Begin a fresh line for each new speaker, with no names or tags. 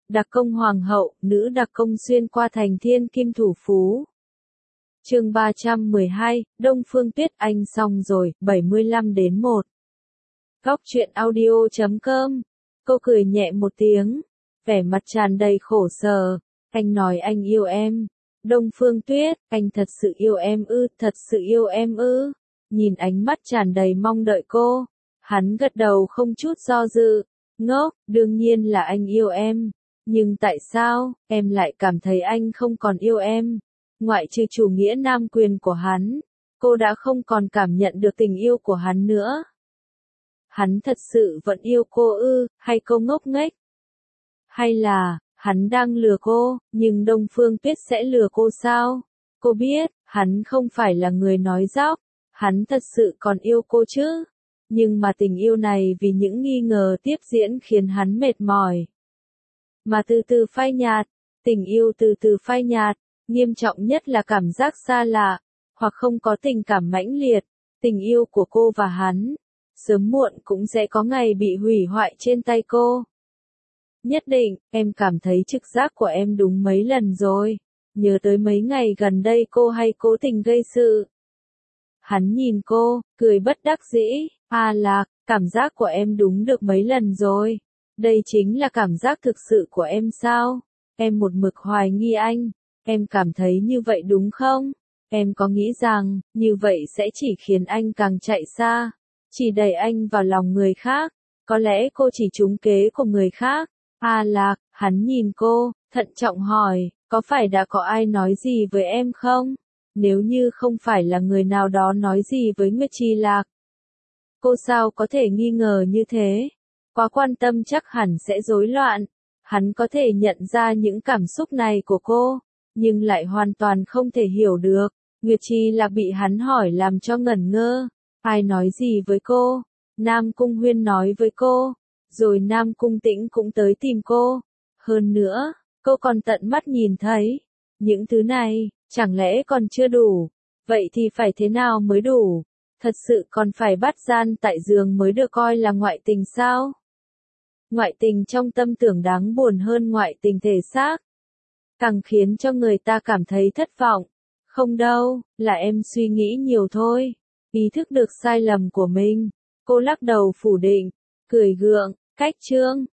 Đặc công hoàng hậu, nữ đặc công xuyên qua thành thiên kim thủ phú. Chương 312, Đông Phương Tuyết Anh xong rồi, 75-1. Góc truyện audio.com. Cô cười nhẹ một tiếng, vẻ mặt tràn đầy khổ sở. Anh nói anh yêu em. Đông Phương Tuyết, anh thật sự yêu em ư, thật sự yêu em ư. Nhìn ánh mắt tràn đầy mong đợi cô, hắn gật đầu không chút do dự. Ngốc, đương nhiên là anh yêu em. Nhưng tại sao, em lại cảm thấy anh không còn yêu em? Ngoại trừ chủ nghĩa nam quyền của hắn, cô đã không còn cảm nhận được tình yêu của hắn nữa. Hắn thật sự vẫn yêu cô ư, hay cô ngốc nghếch? Hay là, hắn đang lừa cô, nhưng Đông Phương Tuyết sẽ lừa cô sao? Cô biết, hắn không phải là người nói dóc, hắn thật sự còn yêu cô chứ. Nhưng mà tình yêu này vì những nghi ngờ tiếp diễn khiến hắn mệt mỏi. Mà từ từ phai nhạt, tình yêu từ từ phai nhạt, nghiêm trọng nhất là cảm giác xa lạ, hoặc không có tình cảm mãnh liệt. Tình yêu của cô và hắn, sớm muộn cũng sẽ có ngày bị hủy hoại trên tay cô. Nhất định, em cảm thấy trực giác của em đúng mấy lần rồi. Nhớ tới mấy ngày gần đây cô hay cố tình gây sự. Hắn nhìn cô, cười bất đắc dĩ. À Lạc, cảm giác của em đúng được mấy lần rồi. Đây chính là cảm giác thực sự của em sao? Em một mực hoài nghi anh. Em cảm thấy như vậy đúng không? Em có nghĩ rằng, như vậy sẽ chỉ khiến anh càng chạy xa, chỉ đẩy anh vào lòng người khác. Có lẽ cô chỉ trúng kế của người khác. À Lạc, hắn nhìn cô, thận trọng hỏi, có phải đã có ai nói gì với em không? Nếu như không phải là người nào đó nói gì với Nguyệt Chi Lạc, cô sao có thể nghi ngờ như thế? Quá quan tâm chắc hẳn sẽ rối loạn. Hắn có thể nhận ra những cảm xúc này của cô, nhưng lại hoàn toàn không thể hiểu được. Nguyệt Chi Lạc bị hắn hỏi làm cho ngẩn ngơ. Ai nói gì với cô? Nam Cung Huyên nói với cô. Rồi Nam Cung Tĩnh cũng tới tìm cô. Hơn nữa, cô còn tận mắt nhìn thấy. Những thứ này, chẳng lẽ còn chưa đủ? Vậy thì phải thế nào mới đủ? Thật sự còn phải bắt gian tại giường mới được coi là ngoại tình sao? Ngoại tình trong tâm tưởng đáng buồn hơn ngoại tình thể xác. Càng khiến cho người ta cảm thấy thất vọng. Không đâu, là em suy nghĩ nhiều thôi. Ý thức được sai lầm của mình. Cô lắc đầu phủ định, cười gượng, cách chương.